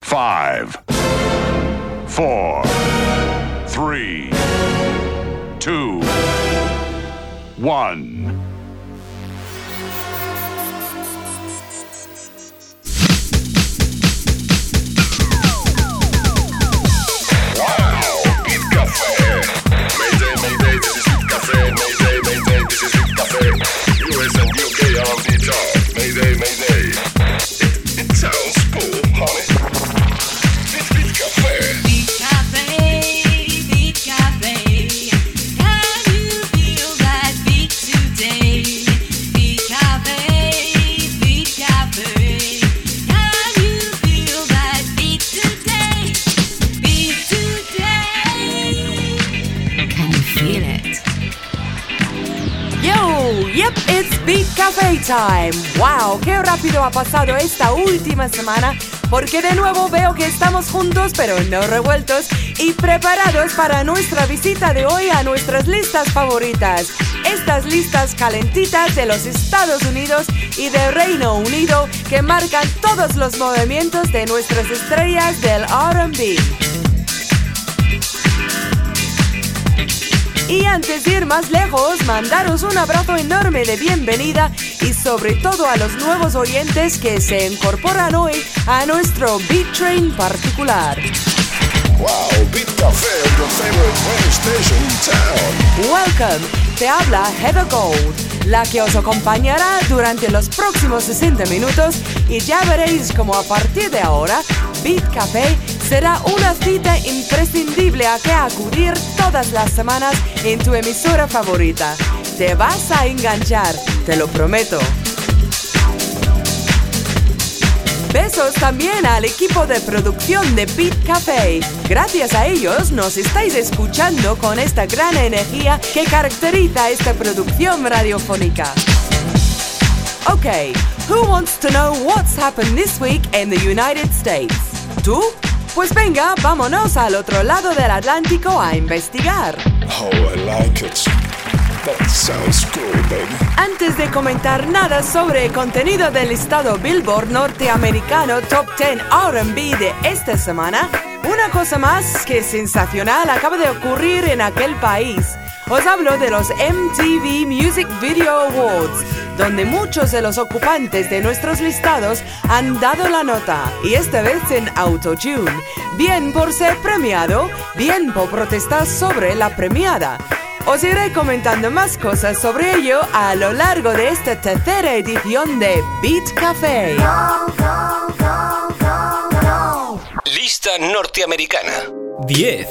5, 4, 3, 2, 1. Café Time. ¡Wow! ¡Qué rápido ha pasado esta última semana! Porque de nuevo veo que estamos juntos, pero no revueltos, y preparados para nuestra visita de hoy a nuestras listas favoritas. Estas listas calentitas de los Estados Unidos y de Reino Unido que marcan todos los movimientos de nuestras estrellas del R&B. Y antes de ir más lejos, mandaros un abrazo enorme de bienvenida y sobre todo a los nuevos oyentes que se incorporan hoy a nuestro Beat Train particular. Wow, Beat Café, your favorite radio station in town. Welcome, te habla Heather Gold, la que os acompañará durante los próximos 60 minutos y ya veréis cómo a partir de ahora, Beat Café será una cita imprescindible a que acudir todas las semanas en tu emisora favorita. Te vas a enganchar, te lo prometo. Besos también al equipo de producción de Beat Café. Gracias a ellos nos estáis escuchando con esta gran energía que caracteriza esta producción radiofónica. Okay, who wants to know what's happened this week in the United States? ¿Tú? Pues venga, vámonos al otro lado del Atlántico a investigar. Oh, I like it. That sounds cool, baby. Antes de comentar nada sobre el contenido del listado Billboard norteamericano Top 10 R&B de esta semana, una cosa más que sensacional acaba de ocurrir en aquel país. Os hablo de los MTV Music Video Awards, donde muchos de los ocupantes de nuestros listados han dado la nota, y esta vez en autotune, bien por ser premiado, bien por protestar sobre la premiada. Os iré comentando más cosas sobre ello a lo largo de esta tercera edición de Beat Café. Lista norteamericana. 10.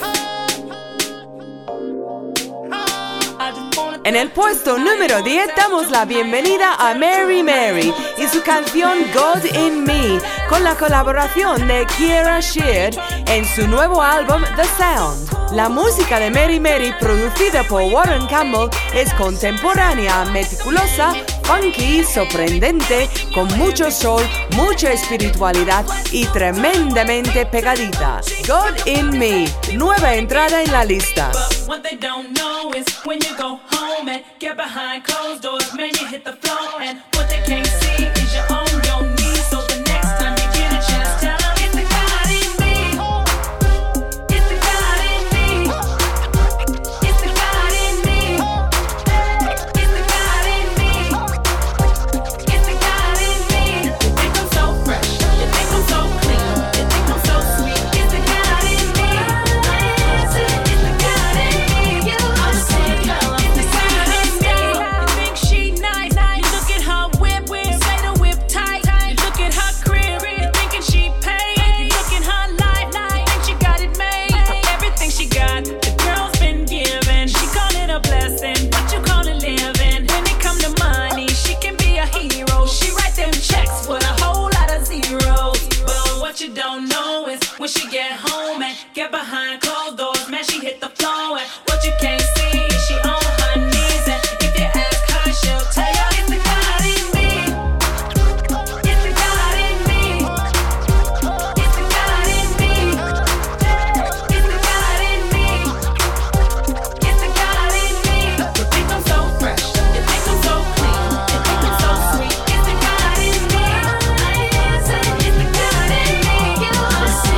En el puesto número 10 damos la bienvenida a Mary Mary y su canción God in Me, con la colaboración de Kierra Sheard en su nuevo álbum The Sound. La música de Mary Mary, producida por Warren Campbell, es contemporánea, meticulosa, funky, sorprendente, con mucho soul, mucha espiritualidad y tremendamente pegadita. God in Me, nueva entrada en la lista. What they don't know is when you go home and get behind closed doors, man, you hit the floor, and what they can't see is you're on your knees. So the next time you get a chance, tell them it's the God in me. It's the God in me. It's the God in me. It's the God in me. It's the God in me. You think I'm so fresh, you think I'm so clean, you think I'm so sweet. It's the God in me. It's the God in me. I'm saying, girl, it's the God in me. You think she nice? You look at her whip, say the whip tight. You look at her crib, you thinking she paid. You look at her life, you think she got it made. Everything she got, the girl's been given. She call it a blessing, but you call it living. When it come to money, she can be a hero. She write them checks with a whole lot of zeros. But what you don't know is when she get home and get behind closed doors, man, she hit the floor. And what you can't see is she on her knees. And if you ask her, she'll tell you it's the God in me. It's the God in me. It's the God in me. It's the God in me. It's the God in me. You think I'm so fresh, you think I'm so clean, you think I'm so sweet. It's the God in me. It's the God in me. I'm saying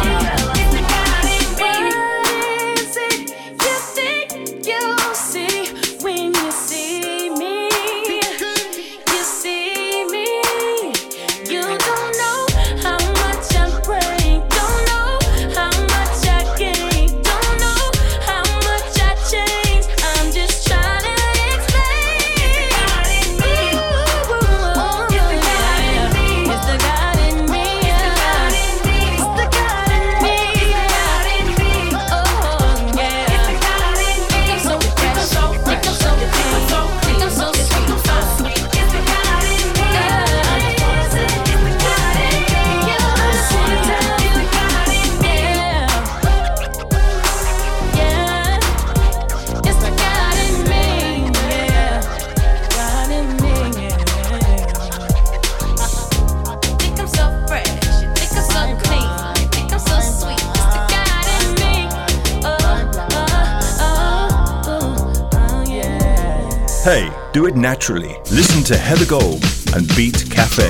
Hey, do it naturally. Listen to Heather Gold and Beat Cafe.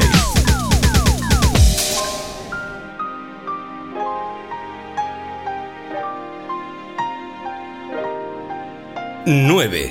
Nueve.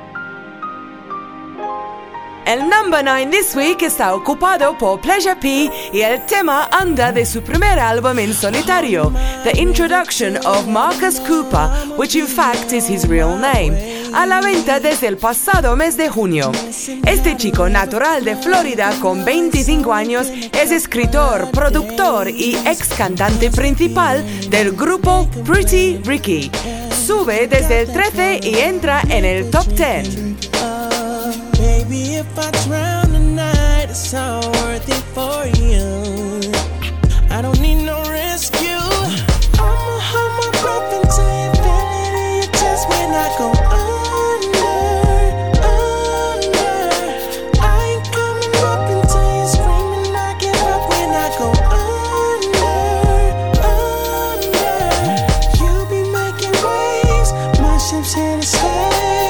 El number 9 this week está ocupado por Pleasure P y el tema anda de su primer álbum en solitario, The Introduction of Marcus Cooper, which in fact is his real name, a la venta desde el pasado mes de junio. Este chico natural de Florida con 25 años es escritor, productor y ex cantante principal del grupo Pretty Ricky. Sube desde el 13 y entra en el top 10. Baby, if I drown tonight, it's all worth it for you. I don't need no rescue. I'ma hold my breath until you feel it in your chest when I go under. I ain't coming up until you're screaming I give up when I go under. You be making waves, my ship's here to stay.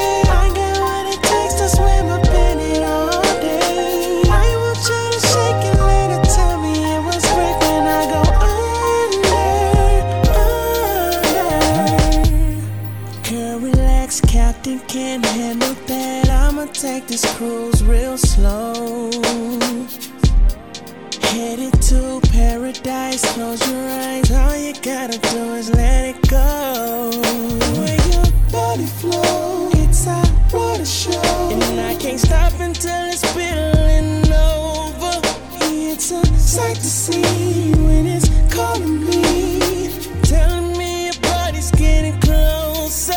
Can't handle that. I'ma take this cruise real slow. Headed to paradise. Close your eyes. All you gotta do is let it go. Where your body flows, it's a water show, and I can't stop until it's spilling over. It's a sight to see when it's calling me, telling me your body's getting closer.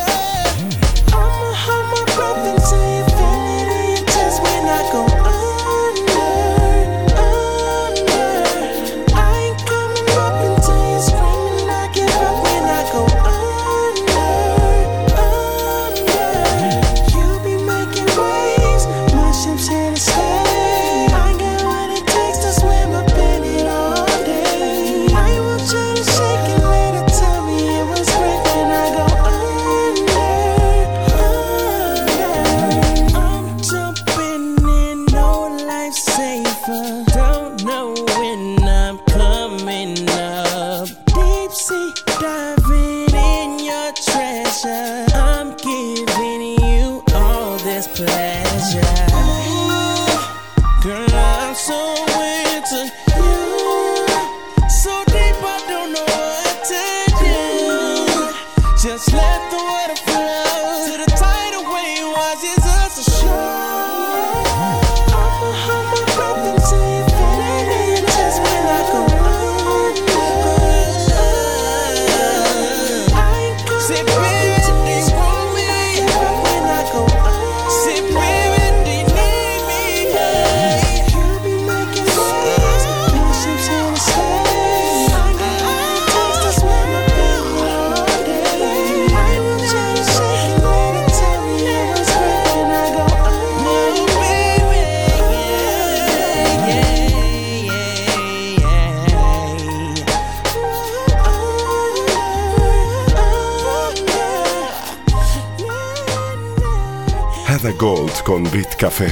Gold con Beat Café.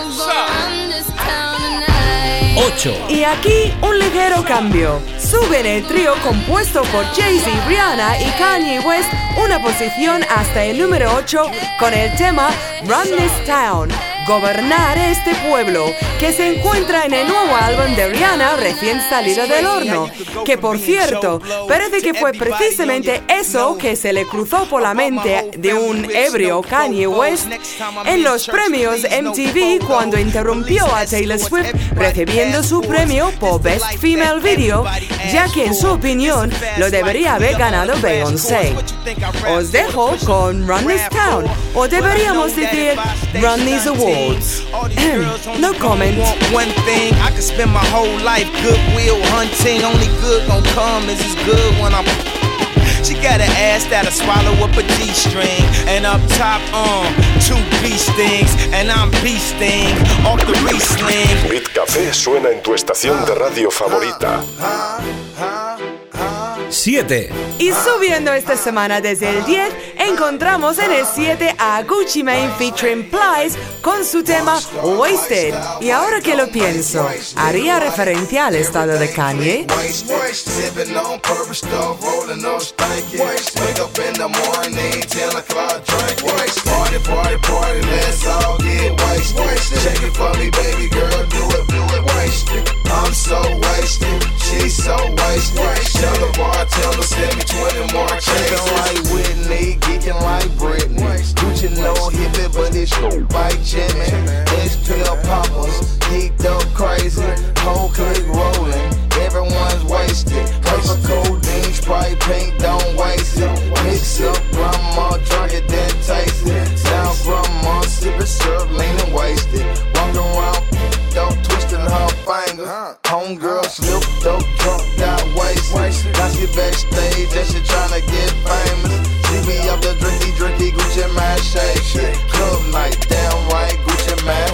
8. Y aquí un ligero cambio. Sube en el trío compuesto por Jay-Z, Rihanna y Kanye West una posición hasta el número 8 con el tema Run This Town, Gobernar este pueblo, que se encuentra en el nuevo álbum de Rihanna recién salido del horno, que por cierto, parece que fue precisamente eso que se le cruzó por la mente de un ebrio Kanye West en los premios MTV cuando interrumpió a Taylor Swift recibiendo su premio por Best Female Video, ya que en su opinión lo debería haber ganado Beyoncé. Os dejo con Run This Town, o deberíamos decir Run These Awards. No comment. One thing, I could spend my whole life goodwill hunting. Only good gon' come is as good when I'm. She got an ass that'll swallow up a G-string. And up top, 2 bee stings. And I'm bee sting off the re-sling. Beat Café suena en tu estación de radio favorita. 7. Y subiendo esta semana desde el 10 encontramos en el 7 a Gucci Mane featuring Plies con su tema Wasted. Y ahora que lo pienso, ¿haría referencia al estado de Kanye? Sipping on purple stuff, rolling up stanky. Wake up in the morning, 10 o'clock, drink. Party, party, party, let's all get wasted. Shake it for me, baby girl, do it, wasted. I'm so wasted, she's so wasted. Tell the bartender, send me 20 more checks. Shaking like Whitney, geeking like Britney. Gucci no hippie, but it's like Jimmy. It's pill poppers, geeked up crazy. Whole clique rolling, everyone's wasted. Paper codeine, Sprite, pink, don't waste it. Mix up, grandma, drunk it, then taste it. Now grandma, sipping syrup, leaning wasted. Walking around, don't twisting her finger. Homegirl slipped up, drunk, got wasted. Now she backstage and she tryna get famous. See me up the drinky, Gucci man shake. Club night, damn right, Gucci man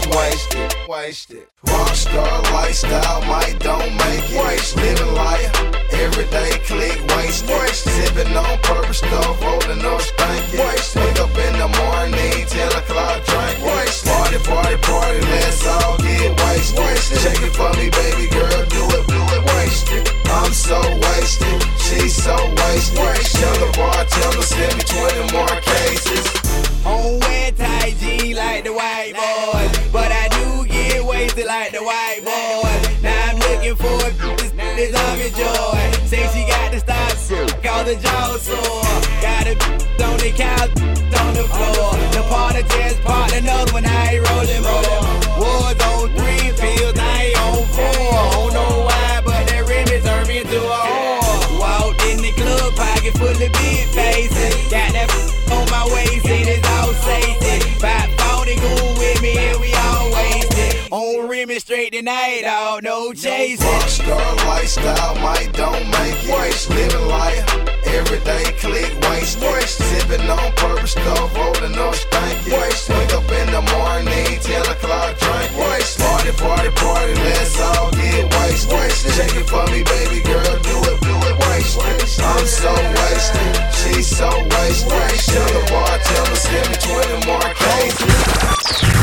wasted. Rockstar lifestyle, might don't make it. Living life, everyday click, wasted. Sipping on purple stuff, rolling up stanky. Wake up in the morning, 10 o'clock, drink. Party, party, party, let's all get wasted. Shake it for me, baby girl, do it, wasted. I'm so wasted, she's so wasted. Tell the bartender, send me 20 more cases. On wet tight jeans like the white boys, but I do get wasted like the white boys. Now I'm looking for this army joy. Say she got to stop, call the jaw sore. Got a on the couch, on the floor. The party just part, another one I ain't rolling more. Was on 3 fields, I ain't on 4. Don't know why, but that Remy turned me into a whore. Walked in the club, pocket full of big faces. Got that on my waist, and it's all safety. 540 cool with me, and we all wasted. On Remy straight tonight, all no chasing. Rockstar lifestyle, might don't make it. Living life, everyday click, wasted. Sipping on purple stuff, rolling up stanky. Wake up in the morning, 10 o'clock, drink. Party, party, party, let's all get wasted. Shake it for me, baby girl, do it, wasted. I'm so wasted, she's so wasted. Tell the bartender, send me 20 more cases.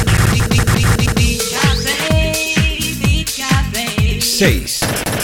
6.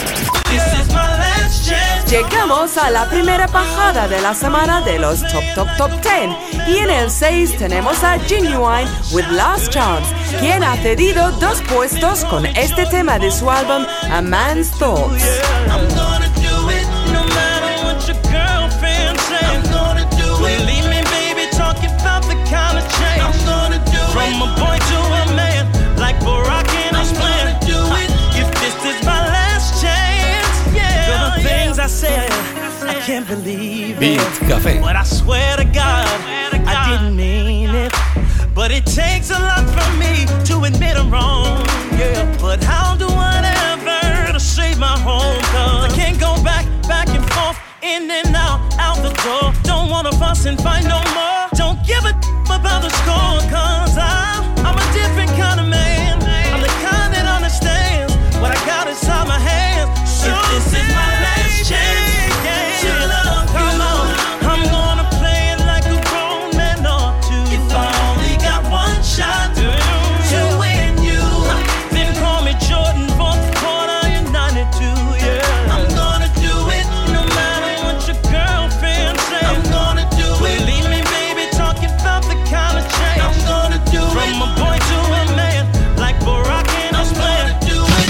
Llegamos a la primera bajada de la semana de los Top 10. Y en el 6 tenemos a Genuine with Last Chance, quien ha cedido 2 puestos con este tema de su álbum A Man's Thoughts. I'm gonna do it, no matter what your girlfriend says. I'm gonna do it. Believe me, baby, talking about the kind of change. I'm gonna do it. From a boy to a man, like Barack and I'm gonna do it. If this is my last chance, yeah. For the things I said, I can't believe Beat it. Café. But I swear to God, I didn't mean it. But it takes a lot from me to admit I'm wrong, yeah. But how do I ever to save my home? Cause I can't go back and forth, in and out the door. Don't wanna fuss and fight no more. Don't give a about the score, cause I'm a different kind of man. I'm the kind that understands what I got inside my hands. So if this is my last chance, yeah, love, come on, I'm gonna play it like a grown man ought to. If I only got one shot to win you, then call me Jordan, fourth quarter in 92, yeah. I'm gonna do it, no matter what your girlfriend says. I'm gonna do it. Believe me, baby, talking about the kind of change. I'm gonna do it. From a boy to a man, like Barack and I'm gonna do it.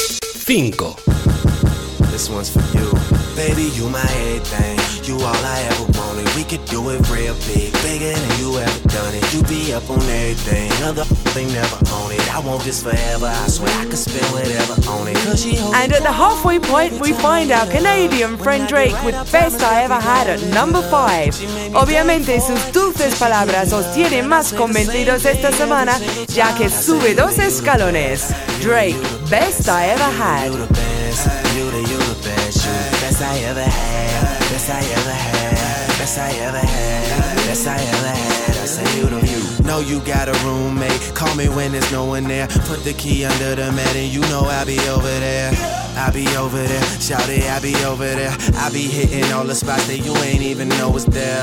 5. This one's for you. Baby, you my everything. You all I ever wanted. We could do it real big, bigger than you ever done it. You be up on everything, other thing never own it. I want this forever, I swear I could spend whatever on it. And at the halfway point, we find our Canadian friend Drake with Best I Ever Had at number 5. Obviamente sus dulces palabras os tienen más convencidos esta semana, ya que sube 2 escalones. Drake, Best I Ever Had. You the best, you the best, you the best I ever had, best I ever had, best I ever had, best I ever had. I say you the you. Know you got a roommate, call me when there's no one there. Put the key under the mat and you know I'll be over there. I be over there, shout it, I be over there. I be hitting all the spots that you ain't even know was there.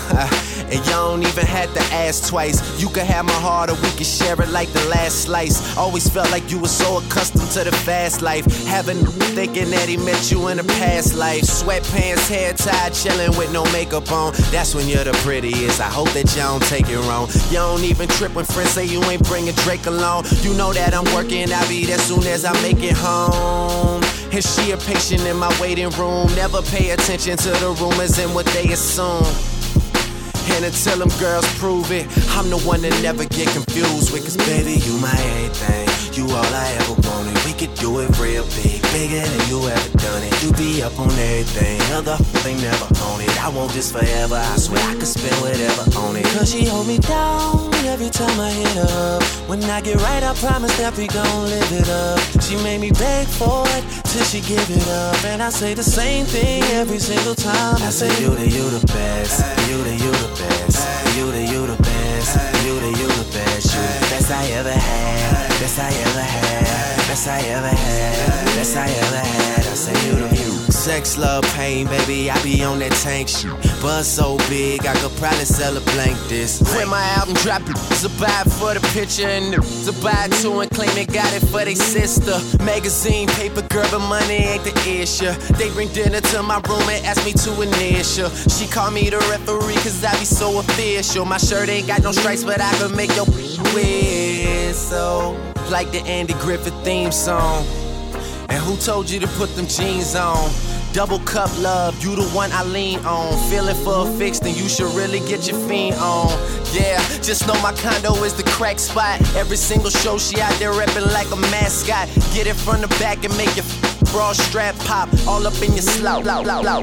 And you don't even have to ask twice. You could have my heart or we could share it like the last slice. Always felt like you were so accustomed to the fast life. Having thinking that he met you in a past life. Sweatpants, hair tied, chilling with no makeup on. That's when you're the prettiest. I hope that you don't take it wrong. You don't even trip when friends say you ain't bringing Drake along. You know that I'm working, I'll be there soon as I make it home. And she a patient in my waiting room. Never pay attention to the rumors and what they assume. And until them girls prove it, I'm the one that never get confused with. Cause baby, you my everything, you all I ever wanted. We could do it real big, bigger than you ever done it. You be up on everything, other thing never on it. I want this forever, I swear I could spend whatever on it. Cause she hold me down every time I hit her up. When I get right, I promise that we gon' live it up. She made me beg for it till she give it up. And I say the same thing every single time. I say you the best, you the best. You the best, you the best, you the best I ever had, best I ever had, best I ever had, best I ever had. I say you the you. Sex, love, pain, baby, I be on that tank shit. Buzz so big, I could probably sell a blank this. When my album drop, it's a buy for the picture and it's a buy two and claim they got it for they sister. Magazine, paper, girl, but money ain't the issue. They bring dinner to my room and ask me to initial. She call me the referee cause I be so official. My shirt ain't got no stripes, but I could make your whistle like the Andy Griffith theme song. And who told you to put them jeans on? Double cup love, you the one I lean on. Feeling for a fix, then you should really get your fiend on. Yeah, just know my condo is the crack spot. Every single show she out there reppin' like a mascot. Get it from the back and make your bra strap pop. All up in your slow. Wow,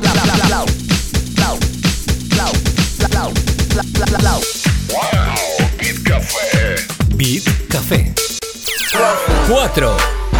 Beat Café. Beat Café. 4.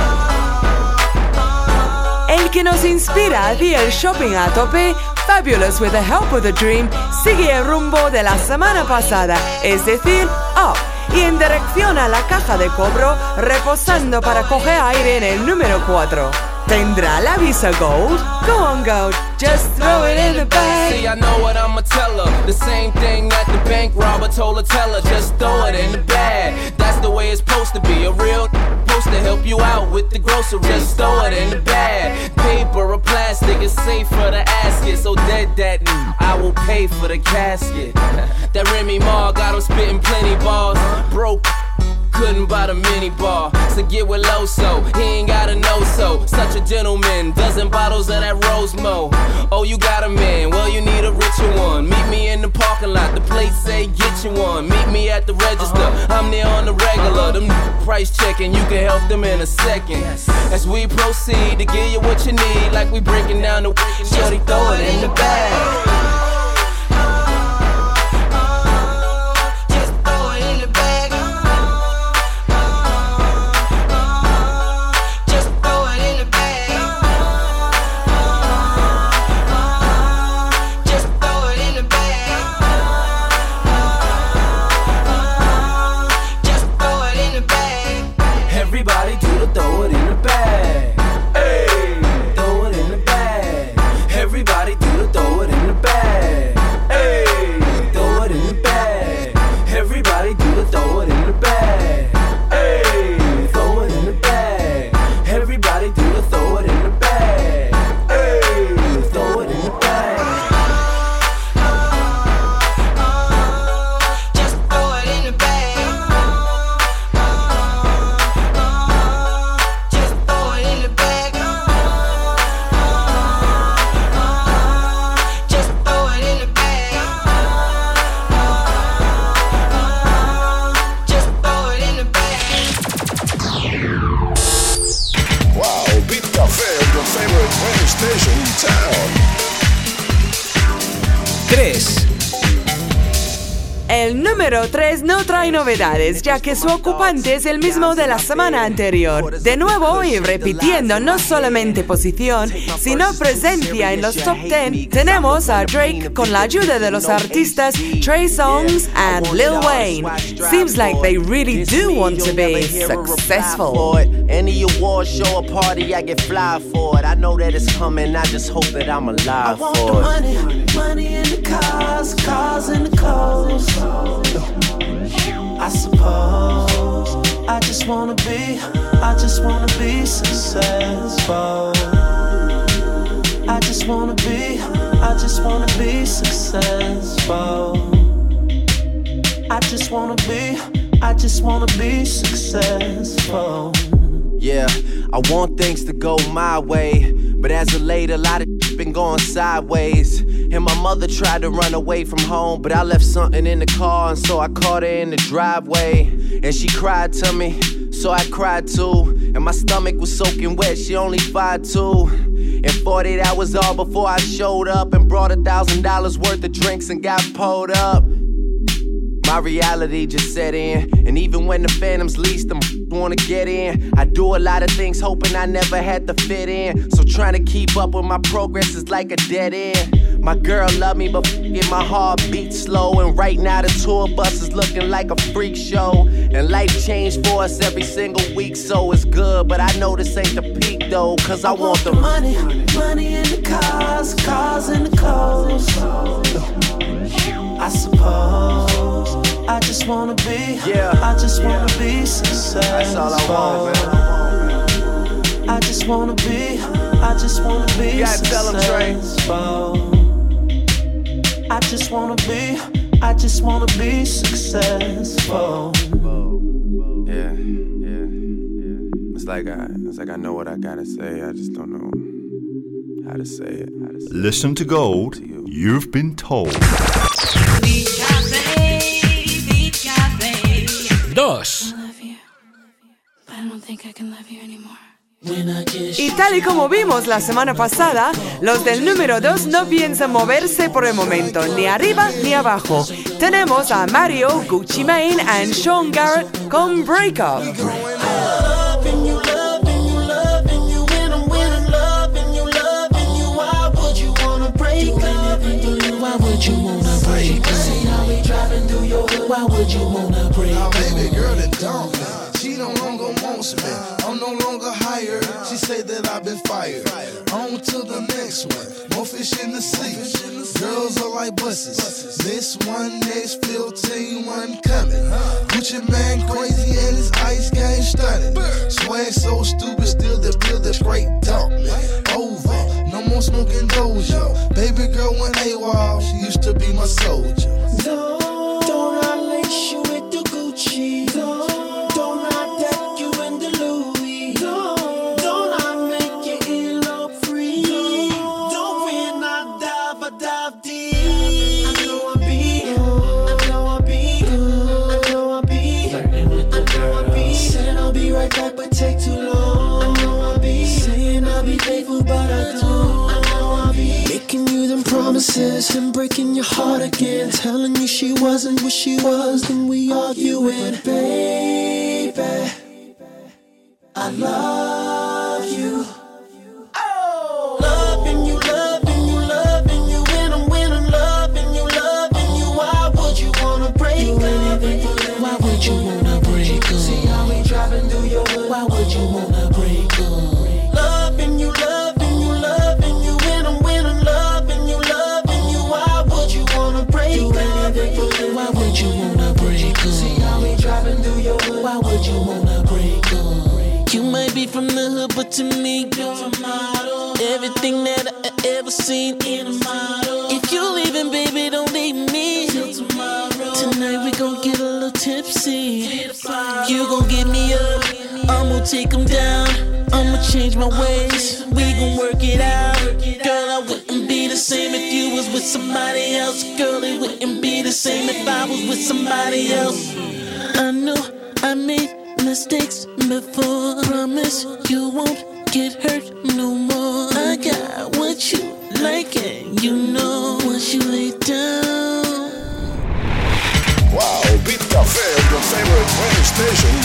El que nos inspira a día el shopping a tope, Fabulous with the Help of the Dream, sigue el rumbo de la semana pasada, es decir, up, y en dirección a la caja de cobro, reposando para coger aire en el número 4. ¿Tendrá la Visa Gold? Go on, Gold, just throw it in the bag. See, I know what I'ma tell her. The same thing that the bank robber told her, tell her, just throw it in the bag. That's the way it's supposed to be. A real supposed to help you out with the groceries. Just throw it in the bag. Paper or plastic is safe for the asket. So dead that I will pay for the casket. That Remy Ma got him spitting plenty bars. Broke. Couldn't buy the mini bar, so get with Loso. He ain't got a no-so. Such a gentleman, dozen bottles of that Rosemo. Oh, you got a man, well you need a richer one. Meet me in the parking lot, the place say get you one. Meet me at the register, I'm there on the regular. Them price checking, you can help them in a second. As we proceed to give you what you need, like we breaking down the shorty, throw it in the bag. El número 3 no trae novedades, ya que su ocupante es el mismo de la semana anterior. De nuevo, y repitiendo no solamente posición, sino presencia en los top 10, tenemos a Drake con la ayuda de los artistas Trey Songz and Lil Wayne. Seems like they really do want to be successful. Any award show or party, I get fly for it. I know that it's coming, I just hope that I'm alive for it. Money in the cars, cars in just wanna be successful. I just wanna be successful. I just wanna be successful. Yeah, I want things to go my way, but as of late, a lot of been going sideways. And my mother tried to run away from home, but I left something in the car, and so I caught her in the driveway. And she cried to me, so I cried too. And my stomach was soaking wet, she only 5'2". And 48 hours all before I showed up and brought $1,000 worth of drinks and got pulled up. My reality just set in, and even when the phantoms least, them wanna get in. I do a lot of things hoping I never had to fit in, so trying to keep up with my progress is like a dead end. My girl love me, but my heart beats slow, and right now the tour bus is looking like a freak show. And life changed for us every single week, so it's good, but I know this ain't the peak though, cause I want the money in the cars in the clothes. I suppose I just wanna be, I just wanna be successful. That's all I want, man. I just wanna be successful. I just wanna be successful. Yeah. It's like I know what I gotta say, I just don't know how to say it. Listen to Gold, you've been told. 2. Y tal y como vimos la semana pasada, los del número 2 no piensan moverse por el momento, ni arriba ni abajo. Tenemos a Mario, Gucci Mane and Sean Garrett con Break Up. Why would you wanna break up? Baby girl that dumped me. She no longer wants me. I'm no longer hired. She say that I've been fired. On to the next one. More fish in the sea. Girls are like buses. This one, next 15, one coming. Gucci man crazy and his ice game stunning. Swag so stupid, still the straight talk me. Over. No more smoking doja. Baby girl went AWOL. She used to be my soldier. Don't I lace you with the Gucci? Don't I deck you in the Louis? Don't I make you elope free? Don't when I dive deep. I know I be saying I'll be right back, but take too long. I know I be saying I'll be faithful, but I don't. I know I be making you them promises and breaking your heart again, telling you she wasn't what she was, then we arguing. Baby, I love you. Oh, loving you, loving you, loving you. When I'm loving you, loving you. Why would you wanna break up? Why would you wanna break up? See how we driving through your hood. Why would you wanna break up? Loving you, loving you, loving you. When I'm loving you, loving you. Why would you wanna break up? Why would you wanna break up? See how we driving through your hood. Why would you wanna break up? You might be from the hood, but to me, you're a model. Everything that I ever seen in a model. If you leaving, baby, don't leave me till tomorrow. Tonight we gon' get a little tipsy. You gon' get me up, I'ma take them down. I'ma change my ways, we gon' work it out. Girl, I wouldn't be the same if you was with somebody else. Girl, it wouldn't be the same if I was with somebody else. I know I made mistakes before. Promise you won't get hurt no more. I got what you like and you know once you lay down. Wow, Beat Cafe, your favorite radio station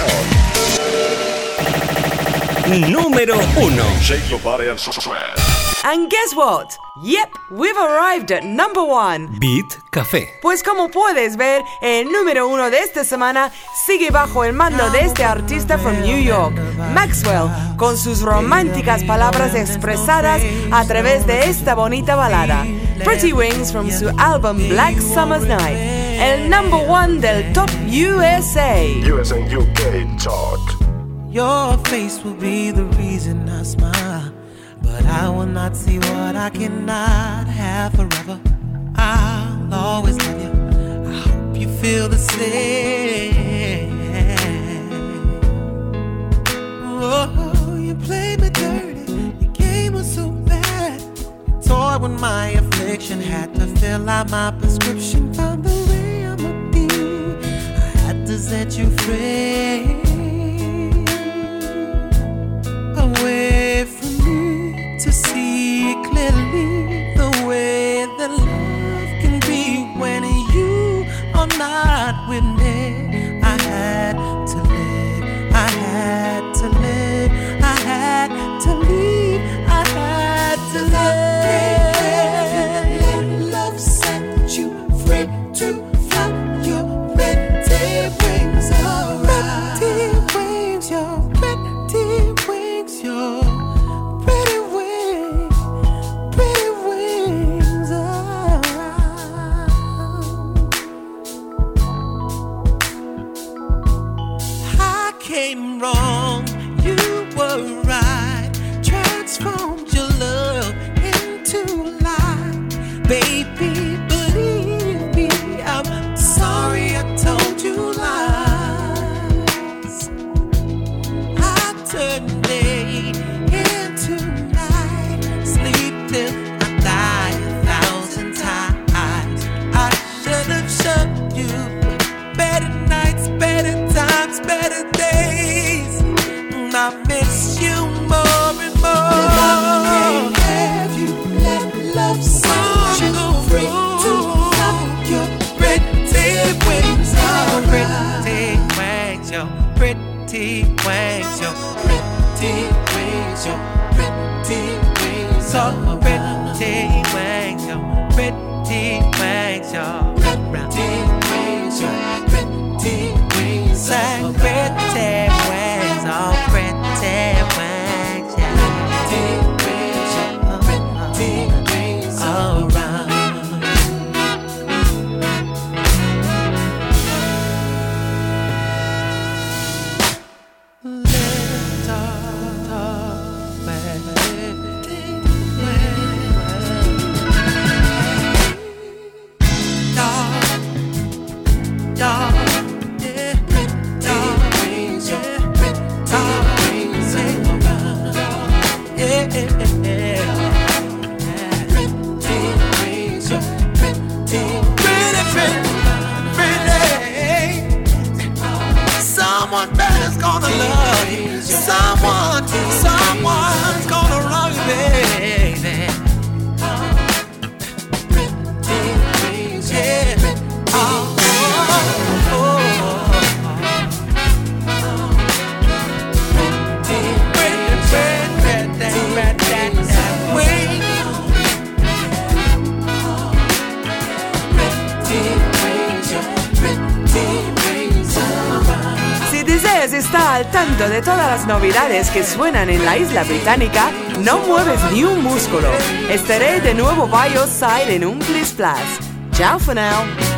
in town. Número 1. Shake your body and sweat. And guess what? Yep, we've arrived at number 1. Beat Café. Pues como puedes ver, el número 1 de esta semana sigue bajo el mando de este artista from New York, Maxwell, con sus románticas palabras expresadas a través de esta bonita balada, Pretty Wings from su álbum Black Summer's Night. el number one del Top USA. US and UK chart. Your face will be the reason I smile, but I will not see what I cannot have forever. I'll always love you. I hope you feel the same. Oh, you played me dirty. Your game was so bad. You toyed with my affliction, had to fill out my prescription. Found the remedy. I had to set you free. Away from me to see clearly the way that love can be when you are not with me. I had to live, I had to live, I had to leave, I had to live. Love set you free to fly your pretty wings around. Pretty wings, your pretty wings, your pretty wings around. I came wrong, you were right. Transformed your love into light. Baby, believe me, I'm sorry I told you lies. I turned day into night, sleep till I die 1,000 times. I should have shown you better nights, better times, better days. I miss you more and more. Have you let love set you free to fly your pretty wings around? Pretty wings, your pretty wings, your pretty wings, your pretty wings, so pretty wings, your pretty wings, your pretty wings, your pretty wings, like pretty wings, oh pretty wings, yeah. Pretty wings around. Someone better's gonna love you. Someone's gonna love you, baby. Yeah. Oh, oh, oh. Si deseas estar al tanto de todas las novedades que suenan en la isla británica, no mueves ni un músculo. Estaré de nuevo by your side en un Bliss Plus. Ciao for now.